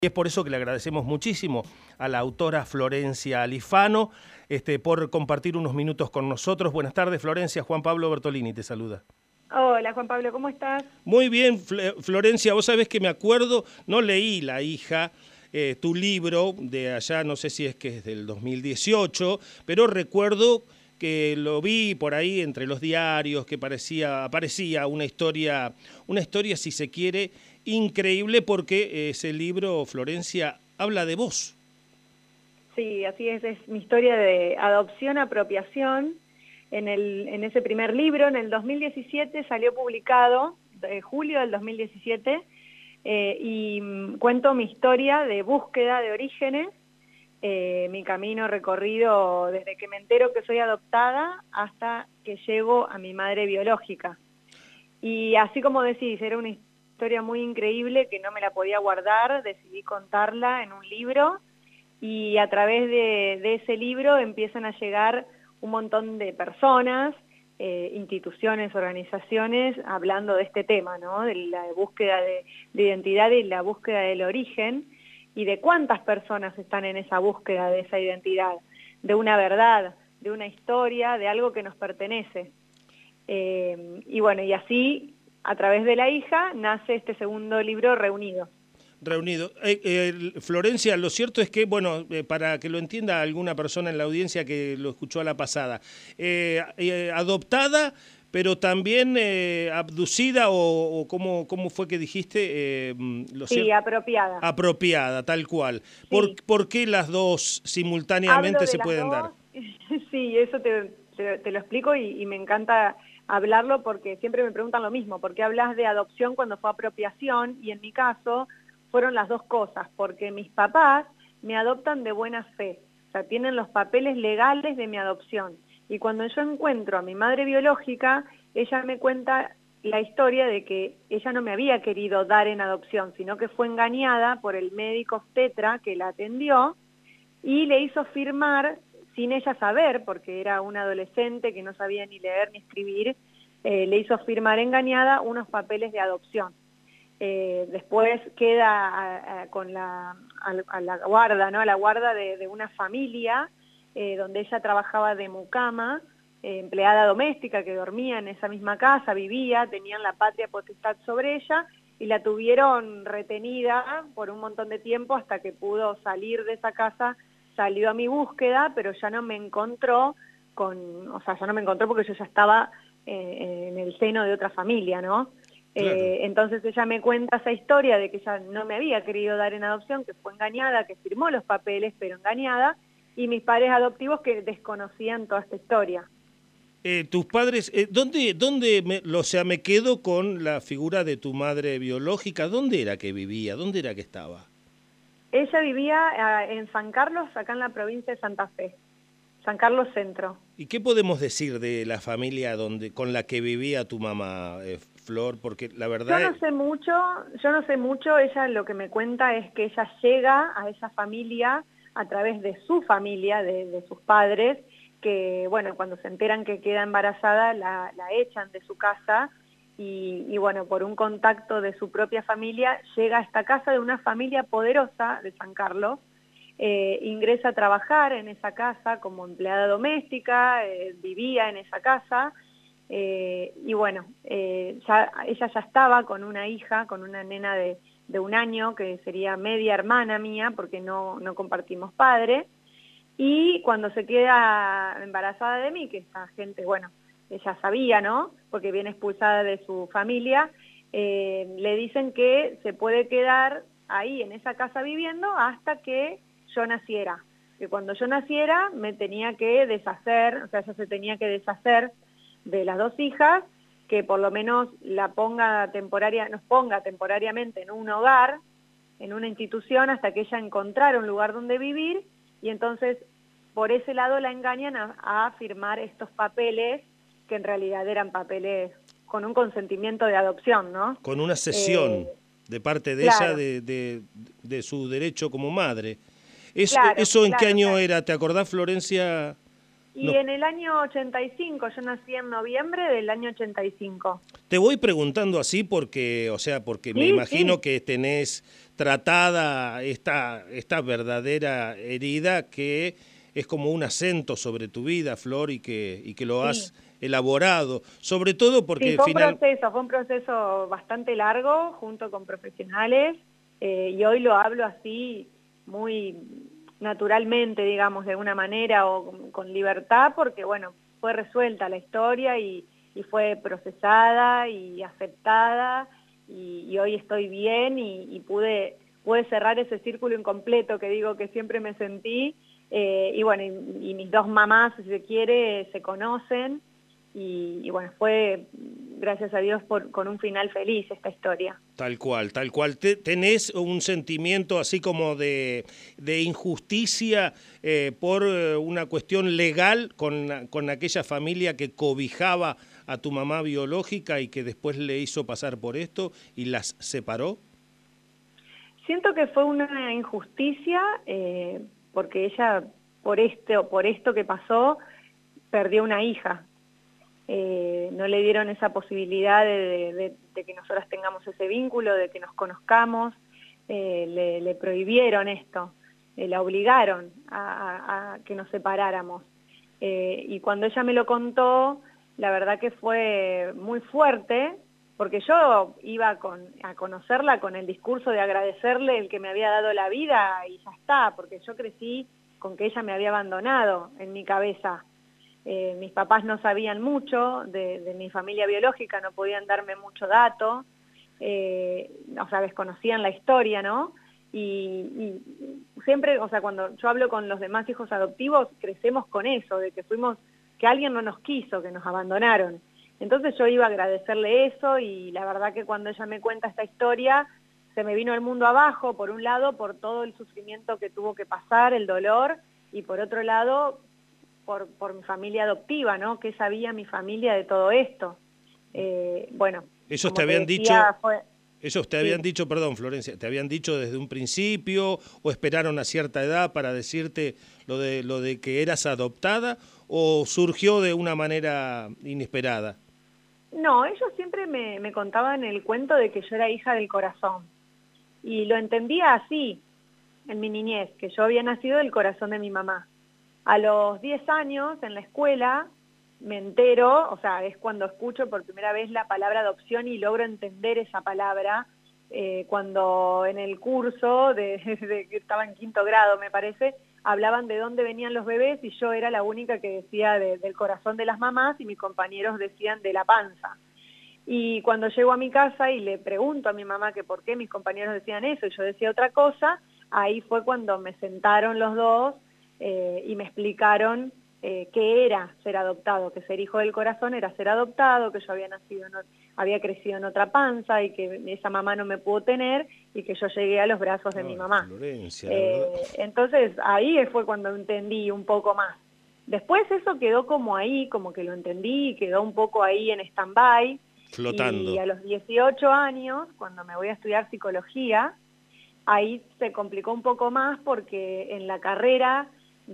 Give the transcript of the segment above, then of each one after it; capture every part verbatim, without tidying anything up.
Y es por eso que le agradecemos muchísimo a la autora Florencia Alifano este, por compartir unos minutos con nosotros. Buenas tardes, Florencia. Juan Pablo Bertolini te saluda. Hola, Juan Pablo, ¿cómo estás? Muy bien, Florencia. Vos sabés que me acuerdo, no leí La hija, eh, tu libro de allá, no sé si es que es del dos mil dieciocho, pero recuerdo que lo vi por ahí entre los diarios, que parecía, aparecía una historia, una historia, si se quiere, increíble, porque ese libro, Florencia, habla de vos. Sí, así es, es mi historia de adopción, apropiación. En, el, en ese primer libro, en el dos mil diecisiete, salió publicado, de julio del dos mil diecisiete, eh, y mm, cuento mi historia de búsqueda de orígenes, eh, mi camino recorrido desde que me entero que soy adoptada hasta que llego a mi madre biológica. Y así como decís, era una historia muy increíble que no me la podía guardar, decidí contarla en un libro y a través de, de ese libro empiezan a llegar un montón de personas, eh, instituciones, organizaciones, hablando de este tema, ¿no? De la búsqueda de, de identidad y la búsqueda del origen, y de cuántas personas están en esa búsqueda de esa identidad, de una verdad, de una historia, de algo que nos pertenece. Eh, y bueno, y así, a través de La hija, nace este segundo libro, Reunido. Reunido. Eh, eh, Florencia, lo cierto es que, bueno, eh, para que lo entienda alguna persona en la audiencia que lo escuchó a la pasada, eh, eh, adoptada, pero también eh, abducida, o, o ¿cómo, cómo fue que dijiste? Eh, lo sí, cierto, apropiada. apropiada, tal cual. Sí. ¿Por, ¿Por qué las dos simultáneamente se pueden dos. dar? Sí, eso te, te, te lo explico y, y me encanta hablarlo porque siempre me preguntan lo mismo, ¿por qué hablas de adopción cuando fue apropiación? Y en mi caso fueron las dos cosas, porque mis papás me adoptan de buena fe, o sea, tienen los papeles legales de mi adopción. Y cuando yo encuentro a mi madre biológica, ella me cuenta la historia de que ella no me había querido dar en adopción, sino que fue engañada por el médico obstetra que la atendió y le hizo firmar, sin ella saber, porque era una adolescente que no sabía ni leer ni escribir, eh, le hizo firmar engañada unos papeles de adopción. Eh, después queda a, a, con la, a, a la guarda, ¿no? A la guarda de, de una familia eh, donde ella trabajaba de mucama, eh, empleada doméstica que dormía en esa misma casa, vivía, tenían la patria potestad sobre ella y la tuvieron retenida por un montón de tiempo hasta que pudo salir de esa casa. Salió a mi búsqueda, pero ya no me encontró con, o sea, ya no me encontró porque yo ya estaba eh, en el seno de otra familia, ¿no? Claro. Eh, entonces ella me cuenta esa historia de que ella no me había querido dar en adopción, que fue engañada, que firmó los papeles, pero engañada, y mis padres adoptivos que desconocían toda esta historia. Eh, tus padres, eh, ¿dónde, dónde me, o sea, me quedo con la figura de tu madre biológica? ¿Dónde era que vivía? ¿Dónde era que estaba? Ella vivía eh, en San Carlos, acá en la provincia de Santa Fe, San Carlos Centro. ¿Y qué podemos decir de la familia donde con la que vivía tu mamá, eh, Flor? Porque la verdad... Yo no sé mucho, yo no sé mucho, ella lo que me cuenta es que ella llega a esa familia a través de su familia, de, de sus padres, que bueno, cuando se enteran que queda embarazada la, la echan de su casa y, y bueno, por un contacto de su propia familia llega a esta casa de una familia poderosa de San Carlos, eh, ingresa a trabajar en esa casa como empleada doméstica, eh, vivía en esa casa. Eh, y bueno, eh, ya, ella ya estaba con una hija, con una nena de, de un año, que sería media hermana mía, porque no, no compartimos padre, y cuando se queda embarazada de mí, que esta gente, bueno, ella sabía, ¿no?, porque viene expulsada de su familia, eh, le dicen que se puede quedar ahí en esa casa viviendo hasta que yo naciera, que cuando yo naciera me tenía que deshacer, o sea, ella se tenía que deshacer de las dos hijas, que por lo menos la ponga temporaria, nos ponga temporariamente en un hogar, en una institución, hasta que ella encontrara un lugar donde vivir, y entonces por ese lado la engañan a, a firmar estos papeles, que en realidad eran papeles con un consentimiento de adopción, ¿no? Con una cesión Eh, de parte de claro. ella de, de, de su derecho como madre. Es, Claro, ¿Eso en claro, qué año claro. era? ¿Te acordás, Florencia? Y No, en el año ochenta y cinco, yo nací en noviembre del año ochenta y cinco. te voy preguntando así porque, o sea, porque me Sí, imagino sí, que tenés tratada esta, esta verdadera herida que es como un acento sobre tu vida, Flor, y que, y que lo sí. has elaborado, sobre todo Sí, porque fue un final... proceso, fue un proceso bastante largo junto con profesionales eh, y hoy lo hablo así muy naturalmente, digamos, de alguna manera o con, con libertad porque, bueno, fue resuelta la historia y, y fue procesada y aceptada y, y hoy estoy bien y, y pude, pude cerrar ese círculo incompleto que digo que siempre me sentí eh, y bueno, y, y mis dos mamás, si se quiere, se conocen. Y, y bueno, fue, gracias a Dios, por, con un final feliz esta historia. Tal cual, tal cual. Te- ¿Tenés un sentimiento así como de, de injusticia eh, por eh, una cuestión legal con, con aquella familia que cobijaba a tu mamá biológica y que después le hizo pasar por esto y las separó? Siento que fue una injusticia eh, porque ella, por esto, por esto que pasó, perdió una hija. Eh, no le dieron esa posibilidad de, de- de- de que nosotras tengamos ese vínculo, de que nos conozcamos, eh, le, le prohibieron esto, eh, la obligaron a, a- a que nos separáramos. Eh, y cuando ella me lo contó, la verdad que fue muy fuerte, porque yo iba con, a conocerla con el discurso de agradecerle el que me había dado la vida y ya está, porque yo crecí con que ella me había abandonado en mi cabeza. Eh, mis papás no sabían mucho de, de mi familia biológica, no podían darme mucho dato, eh, o sea, desconocían la historia, ¿no? Y, y siempre, o sea, cuando yo hablo con los demás hijos adoptivos, crecemos con eso, de que fuimos, que alguien no nos quiso, que nos abandonaron. Entonces yo iba a agradecerle eso y la verdad que cuando ella me cuenta esta historia, se me vino el mundo abajo, por un lado, por todo el sufrimiento que tuvo que pasar, el dolor, y por otro lado, por, por mi familia adoptiva, ¿no? ¿Qué sabía mi familia de todo esto? Eh, bueno, Ellos te como te habían dicho, decía, fue... ellos te habían Sí. dicho, perdón, Florencia, te habían dicho desde un principio o esperaron a cierta edad para decirte lo de lo de que eras adoptada o surgió de una manera inesperada. No, ellos siempre me, me contaban el cuento de que yo era hija del corazón. Y lo entendía así, en mi niñez, que yo había nacido del corazón de mi mamá. A los diez años, en la escuela, me entero, o sea, es cuando escucho por primera vez la palabra adopción y logro entender esa palabra, eh, cuando en el curso, de, de que estaba en quinto grado, me parece, hablaban de dónde venían los bebés y yo era la única que decía de, del corazón de las mamás y mis compañeros decían de la panza. Y cuando llego a mi casa y le pregunto a mi mamá que por qué mis compañeros decían eso y yo decía otra cosa, ahí fue cuando me sentaron los dos eh, y me explicaron eh, qué era ser adoptado, que ser hijo del corazón era ser adoptado, que yo había nacido, en, había crecido en otra panza y que esa mamá no me pudo tener y que yo llegué a los brazos de mi Ay, mamá. Florencia, la verdad. Eh, entonces ahí fue cuando entendí un poco más. Después eso quedó como ahí, como que lo entendí, quedó un poco ahí en stand-by. Y Flotando. a los dieciocho años, cuando me voy a estudiar psicología, ahí se complicó un poco más porque en la carrera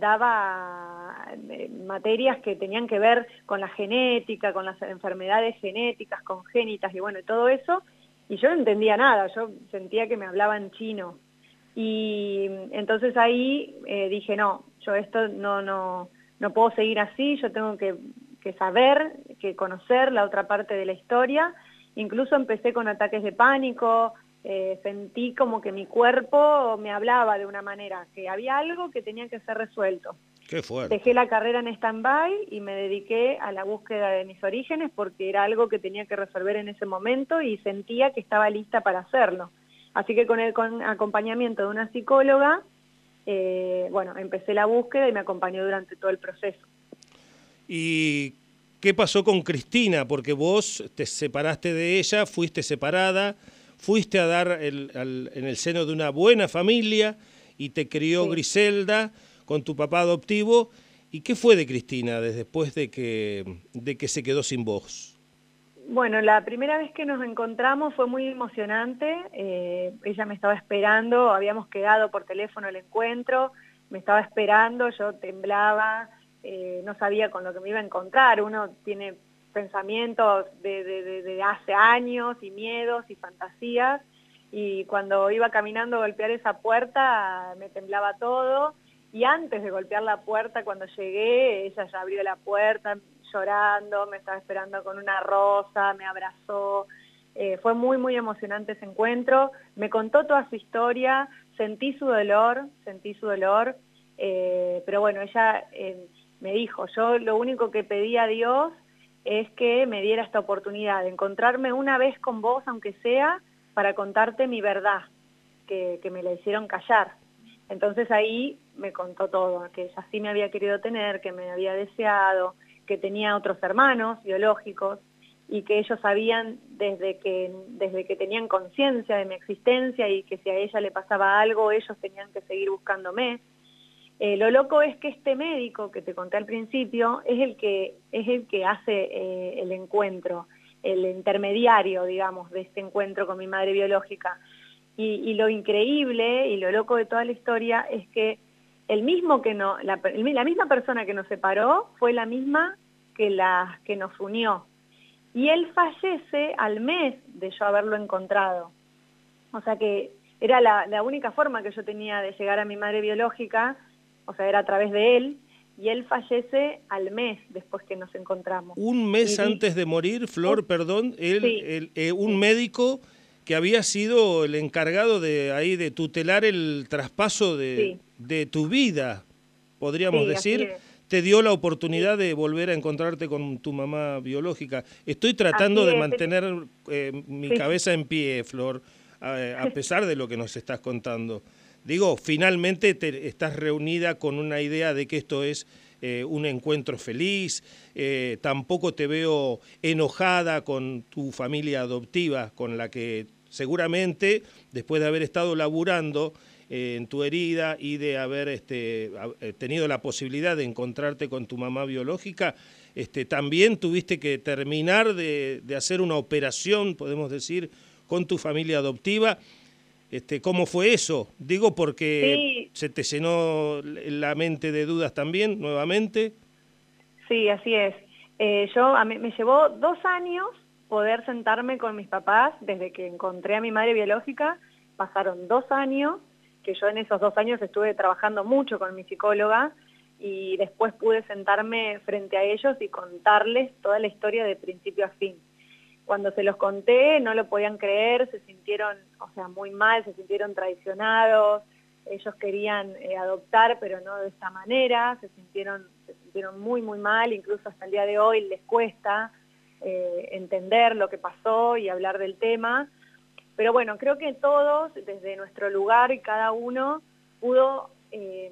daba eh, materias que tenían que ver con la genética, con las enfermedades genéticas, congénitas y bueno, todo eso, y yo no entendía nada, yo sentía que me hablaban chino. Y entonces ahí eh, dije, no, yo esto no, no, no puedo seguir así, yo tengo que, que saber, que conocer la otra parte de la historia. Incluso empecé con ataques de pánico, eh, sentí como que mi cuerpo me hablaba de una manera, que había algo que tenía que ser resuelto. Qué Dejé fuerte. la carrera en stand-by y me dediqué a la búsqueda de mis orígenes porque era algo que tenía que resolver en ese momento y sentía que estaba lista para hacerlo. Así que con el con acompañamiento de una psicóloga, eh, bueno, empecé la búsqueda y me acompañó durante todo el proceso. ¿Y qué pasó con Cristina? Porque vos te separaste de ella, fuiste separada, fuiste a dar el, al, en el seno de una buena familia y te crió Sí. Griselda con tu papá adoptivo. ¿Y qué fue de Cristina después de que, de que se quedó sin vos? Bueno, la primera vez que nos encontramos fue muy emocionante, eh, ella me estaba esperando, habíamos quedado por teléfono el encuentro, me estaba esperando, yo temblaba, eh, no sabía con lo que me iba a encontrar. Uno tiene pensamientos de, de, de, de hace años y miedos y fantasías, y cuando iba caminando a golpear esa puerta me temblaba todo, y antes de golpear la puerta, cuando llegué, ella ya abrió la puerta llorando, me estaba esperando con una rosa, me abrazó. Eh, fue muy, muy emocionante ese encuentro, me contó toda su historia, sentí su dolor, sentí su dolor, eh, pero bueno, ella eh, me dijo, yo lo único que pedí a Dios es que me diera esta oportunidad de encontrarme una vez con vos, aunque sea, para contarte mi verdad, que, que me la hicieron callar. Entonces ahí me contó todo, que ella sí me había querido tener, que me había deseado, que tenía otros hermanos biológicos, y que ellos sabían desde que, desde que tenían conciencia de mi existencia, y que si a ella le pasaba algo, ellos tenían que seguir buscándome. Eh, lo loco es que este médico que te conté al principio es el que, es el que hace eh, el encuentro, el intermediario, digamos, de este encuentro con mi madre biológica. Y, y lo increíble y lo loco de toda la historia es que el mismo que no, la, la misma persona que nos separó fue la misma que, la, que nos unió. Y él fallece al mes de yo haberlo encontrado. O sea que era la, la única forma que yo tenía de llegar a mi madre biológica, o sea, era a través de él, y él fallece al mes después que nos encontramos. Un mes y, antes de morir, Flor, uh, perdón, él, sí, el, eh, un sí. médico que había sido el encargado de ahí de tutelar el traspaso de, Sí, de tu vida, podríamos sí, así decir, es. te dio la Sí, oportunidad de volver a encontrarte con tu mamá biológica. Estoy tratando así de es. Él- mantener eh, mi Sí, cabeza en pie, Flor, a, a pesar de lo que nos estás contando. Digo, finalmente te, estás reunida con una idea de que esto es eh, un encuentro feliz, eh, tampoco te veo enojada con tu familia adoptiva, con la que seguramente, después de haber estado laburando eh, en tu herida y de haber este, tenido la posibilidad de encontrarte con tu mamá biológica, este, también tuviste que terminar de, de hacer una operación, podemos decir, con tu familia adoptiva. Este, ¿Cómo fue eso? Digo porque sí, se te llenó la mente de dudas también, nuevamente. sí, así es. Eh, yo, a mí, me llevó dos años poder sentarme con mis papás desde que encontré a mi madre biológica. Pasaron dos años, que yo en esos dos años estuve trabajando mucho con mi psicóloga, y después pude sentarme frente a ellos y contarles toda la historia de principio a fin. Cuando se los conté no lo podían creer, se sintieron, o sea, muy mal, se sintieron traicionados. Ellos querían eh, adoptar, pero no de esta manera, se sintieron, se sintieron muy, muy mal, incluso hasta el día de hoy les cuesta eh, entender lo que pasó y hablar del tema. Pero bueno, creo que todos, desde nuestro lugar, y cada uno pudo eh,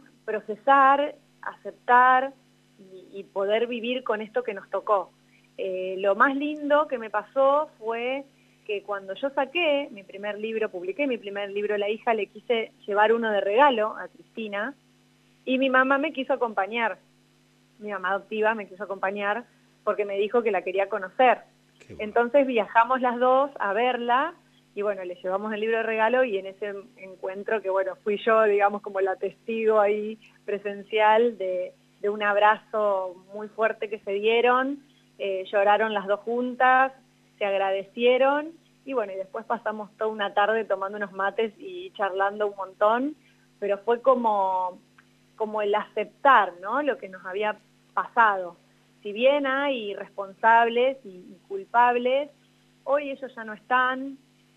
procesar, aceptar y, y poder vivir con esto que nos tocó. Eh, lo más lindo que me pasó fue que cuando yo saqué mi primer libro, publiqué mi primer libro, La hija, le quise llevar uno de regalo a Cristina, y mi mamá me quiso acompañar, mi mamá adoptiva me quiso acompañar porque me dijo que la quería conocer. Qué bueno. Entonces viajamos las dos a verla, y bueno, le llevamos el libro de regalo, y en ese encuentro que bueno, fui yo, digamos, como la testigo ahí presencial de, de un abrazo muy fuerte que se dieron. Eh, lloraron las dos juntas, se agradecieron, y bueno, y después pasamos toda una tarde tomando unos mates y charlando un montón, pero fue como, como el aceptar, ¿no?, lo que nos había pasado. Si bien hay responsables y, y culpables, hoy ellos ya no están,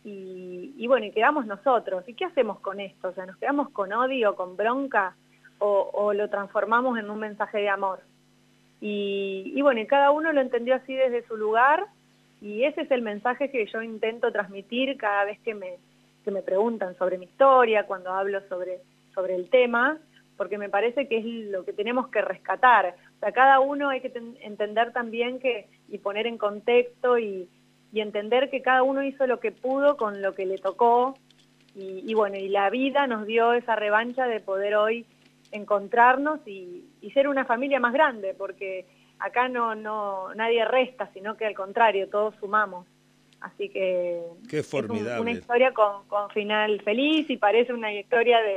y, y bueno, y quedamos nosotros. ¿Y qué hacemos con esto? O sea, ¿nos quedamos con odio, con bronca, o, o lo transformamos en un mensaje de amor? Y, y bueno, y cada uno lo entendió así desde su lugar, y ese es el mensaje que yo intento transmitir cada vez que me, que me preguntan sobre mi historia, cuando hablo sobre, sobre el tema, porque me parece que es lo que tenemos que rescatar. O sea, cada uno hay que ten, entender también que, y poner en contexto, y, y entender que cada uno hizo lo que pudo con lo que le tocó, y, y bueno, y la vida nos dio esa revancha de poder hoy encontrarnos y, y ser una familia más grande, porque acá no, no nadie resta, sino que al contrario, todos sumamos. Así que Qué es un, una formidable. historia con, con final feliz, y parece una historia de,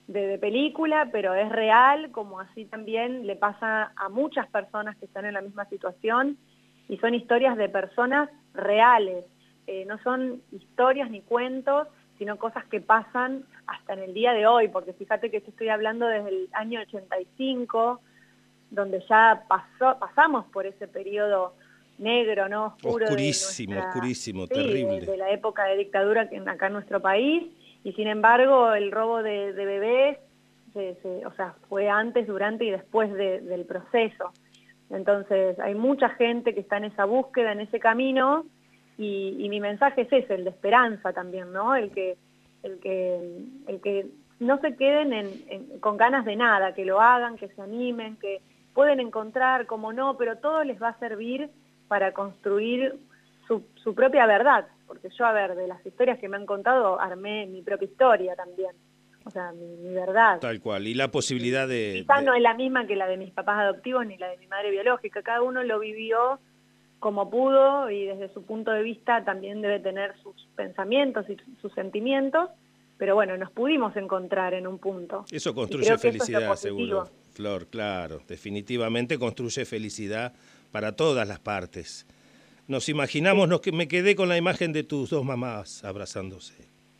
de, de película, pero es real, como así también le pasa a muchas personas que están en la misma situación, y son historias de personas reales, eh, no son historias ni cuentos, sino cosas que pasan hasta en el día de hoy, porque fíjate que te estoy hablando desde el año ochenta y cinco, donde ya pasó, pasamos por ese periodo negro, ¿no? Oscuro Oscurísimo, de nuestra, oscurísimo, sí, de, terrible. de la época de dictadura que acá en nuestro país, y sin embargo el robo de, de bebés, se, se, o sea, fue antes, durante y después de, del proceso. Entonces hay mucha gente que está en esa búsqueda, en ese camino, y, y mi mensaje es ese, el de esperanza también, ¿no? El que, el que, el que no se queden en, en, con ganas de nada, que lo hagan, que se animen, que pueden encontrar, como no, pero todo les va a servir para construir su, su propia verdad, porque yo, a ver, de las historias que me han contado, armé mi propia historia también, o sea, mi, mi verdad. Tal cual, y la posibilidad de, Quizás de... no es la misma que la de mis papás adoptivos ni la de mi madre biológica, cada uno lo vivió como pudo y desde su punto de vista también debe tener sus pensamientos y sus sentimientos, pero bueno, nos pudimos encontrar en un punto. Eso Y construye creo que eso es lo felicidad, seguro, positivo. Flor, claro, definitivamente construye felicidad para todas las partes. Nos imaginamos, nos, me quedé con la imagen de tus dos mamás abrazándose.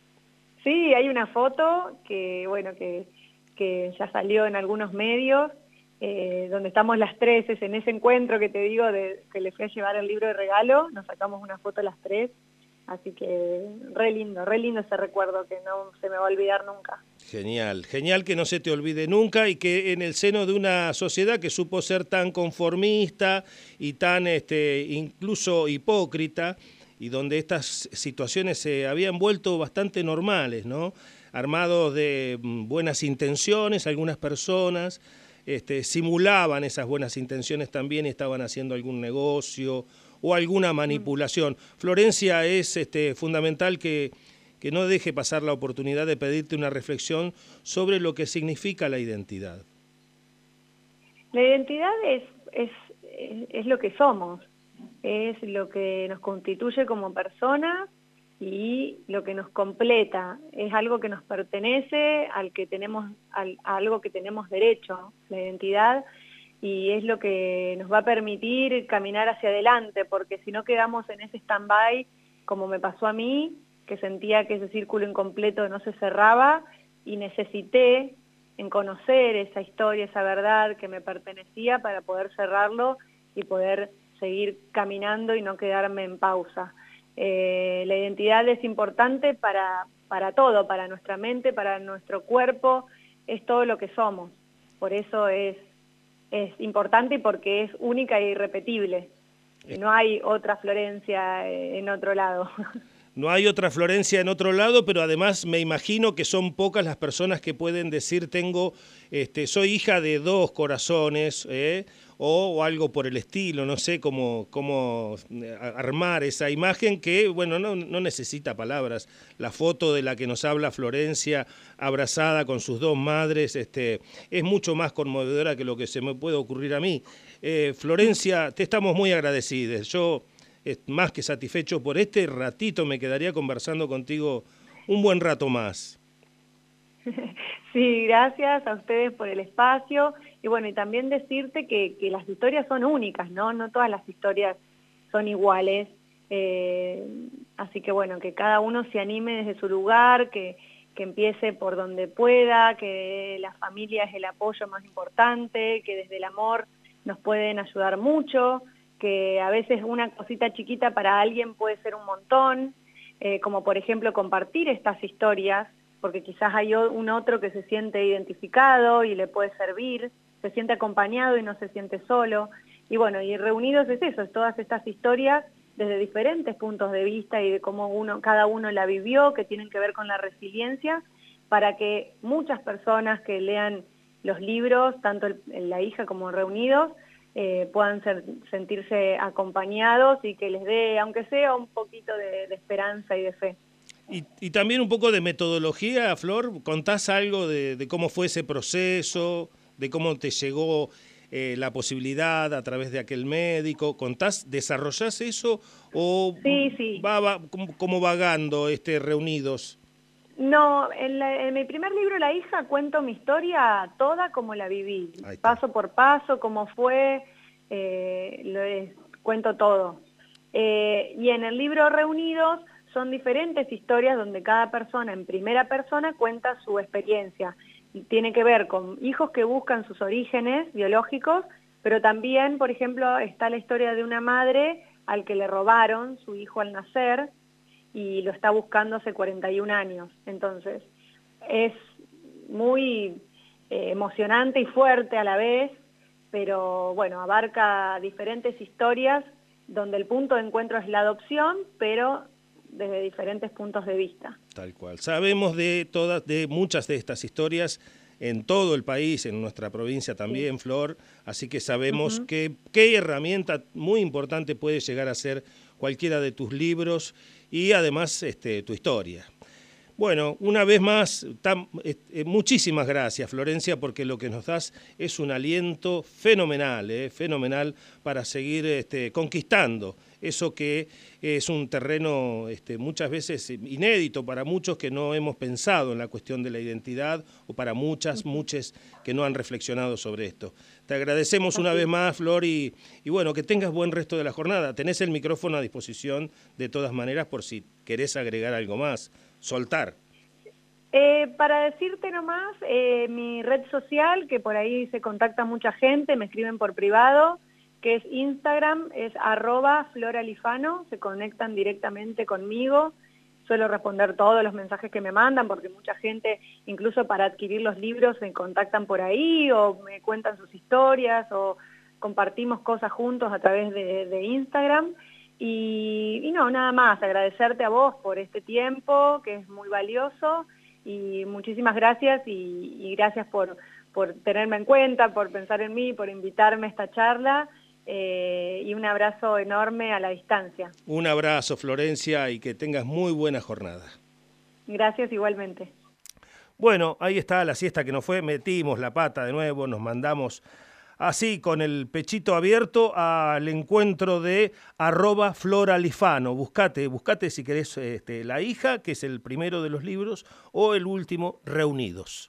Sí, hay una foto que, bueno, que, que ya salió en algunos medios, eh, donde estamos las tres, es en ese encuentro que te digo, de que le fui a llevar el libro de regalo, nos sacamos una foto las tres, así que re lindo, re lindo ese recuerdo que no se me va a olvidar nunca. Genial, genial que no se te olvide nunca y que en el seno de una sociedad que supo ser tan conformista y tan este, incluso hipócrita, y donde estas situaciones se habían vuelto bastante normales, ¿no? Armados de buenas intenciones, algunas personas este, simulaban esas buenas intenciones también y estaban haciendo algún negocio o alguna manipulación. Florencia, es este, fundamental que, que no deje pasar la oportunidad de pedirte una reflexión sobre lo que significa la identidad. La identidad es, es, es lo que somos, es lo que nos constituye como personas y lo que nos completa, es algo que nos pertenece, al que tenemos, al, a algo que tenemos derecho, la identidad, y es lo que nos va a permitir caminar hacia adelante, porque si no quedamos en ese stand-by, como me pasó a mí, que sentía que ese círculo incompleto no se cerraba, y necesité en conocer esa historia, esa verdad que me pertenecía para poder cerrarlo y poder seguir caminando y no quedarme en pausa. Eh, la identidad es importante para, para todo, para nuestra mente, para nuestro cuerpo, es todo lo que somos. Por eso es, es importante y porque es única e irrepetible. Y no hay otra Florencia en otro lado. No hay otra Florencia en otro lado, pero además me imagino que son pocas las personas que pueden decir tengo, este, soy hija de dos corazones, ¿eh? o, o algo por el estilo, no sé cómo, cómo armar esa imagen que, bueno, no, no necesita palabras. La foto de la que nos habla Florencia, abrazada con sus dos madres, este, es mucho más conmovedora que lo que se me puede ocurrir a mí. Eh, Florencia, te estamos muy agradecidos. Yo... más que satisfecho por este ratito, me quedaría conversando contigo un buen rato más. Sí, gracias a ustedes por el espacio, y bueno, y también decirte que, que las historias son únicas, ¿no? No todas las historias son iguales, eh, así que bueno, que cada uno se anime desde su lugar, que, que empiece por donde pueda, que la familia es el apoyo más importante, que desde el amor nos pueden ayudar mucho, que a veces una cosita chiquita para alguien puede ser un montón, eh, como por ejemplo compartir estas historias, porque quizás hay un otro que se siente identificado y le puede servir, se siente acompañado y no se siente solo, y bueno, y reunidos es eso, es todas estas historias desde diferentes puntos de vista y de cómo uno, cada uno la vivió, que tienen que ver con la resiliencia, para que muchas personas que lean los libros, tanto el, la hija como Reunidos, Eh, puedan ser, sentirse acompañados y que les dé, aunque sea un poquito de, de esperanza y de fe. Y, y también un poco de metodología, Flor, ¿contás algo de, de cómo fue ese proceso, de cómo te llegó eh, la posibilidad a través de aquel médico? ¿Contás, desarrollás eso o Sí, sí. va, va como, como vagando este Reunidos? No, en, la, en mi primer libro, La hija, cuento mi historia toda como la viví, paso por paso, cómo fue, eh, lo es, cuento todo. Eh, y en el libro Reunidos son diferentes historias donde cada persona en primera persona cuenta su experiencia. Tiene que ver con hijos que buscan sus orígenes biológicos, pero también, por ejemplo, está la historia de una madre al que le robaron su hijo al nacer, y lo está buscando hace cuarenta y un años. Entonces, es muy eh, emocionante y fuerte a la vez, pero bueno, abarca diferentes historias donde el punto de encuentro es la adopción, pero desde diferentes puntos de vista. Tal cual. Sabemos de todas, de muchas de estas historias en todo el país, en nuestra provincia también, sí. Flor, así que sabemos uh-huh. que, qué herramienta muy importante puede llegar a ser cualquiera de tus libros y además este, tu historia. Bueno, una vez más, tan, eh, muchísimas gracias, Florencia, porque lo que nos das es un aliento fenomenal, eh, fenomenal para seguir este, conquistando eso que es un terreno este, muchas veces inédito para muchos que no hemos pensado en la cuestión de la identidad, o para muchas, muchas que no han reflexionado sobre esto. Te agradecemos una vez más, Flor, y, y bueno, que tengas buen resto de la jornada. Tenés el micrófono a disposición de todas maneras por si querés agregar algo más, soltar. Eh, para decirte nomás, eh, mi red social, que por ahí se contacta mucha gente, me escriben por privado, que es Instagram, es arroba floralifano, se conectan directamente conmigo, suelo responder todos los mensajes que me mandan, porque mucha gente, incluso para adquirir los libros, se contactan por ahí, o me cuentan sus historias, o compartimos cosas juntos a través de, de Instagram, y, y no, nada más, agradecerte a vos por este tiempo, que es muy valioso, y muchísimas gracias, y, y gracias por, por tenerme en cuenta, por pensar en mí, por invitarme a esta charla, eh, y un abrazo enorme a la distancia. Un abrazo, Florencia, y que tengas muy buena jornada. Gracias igualmente. Bueno, ahí está la siesta que nos fue, metimos la pata de nuevo, nos mandamos así con el pechito abierto al encuentro de arroba floralifano. Buscate, buscate si querés este, La hija, que es el primero de los libros, o el último, Reunidos.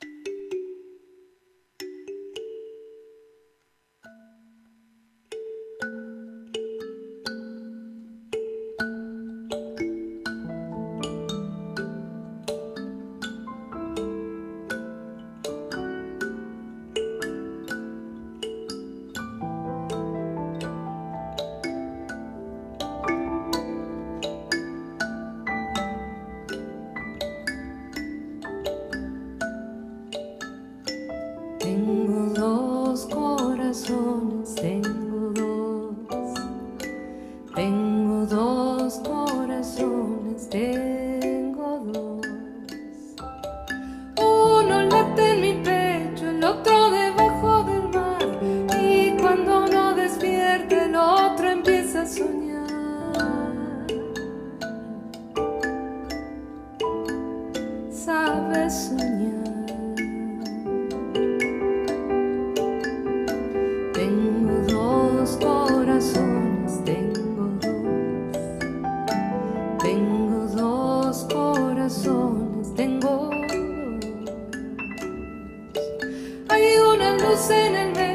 Tengo dos corazones, tengo dos, tengo dos corazones, tengo dos. Uno late en mi pecho, el otro debajo del mar, y cuando uno despierta el otro empieza a soñar. Sabes soñar. Corazones, tengo dos, tengo dos corazones, tengo dos. Hay una luz en el medio.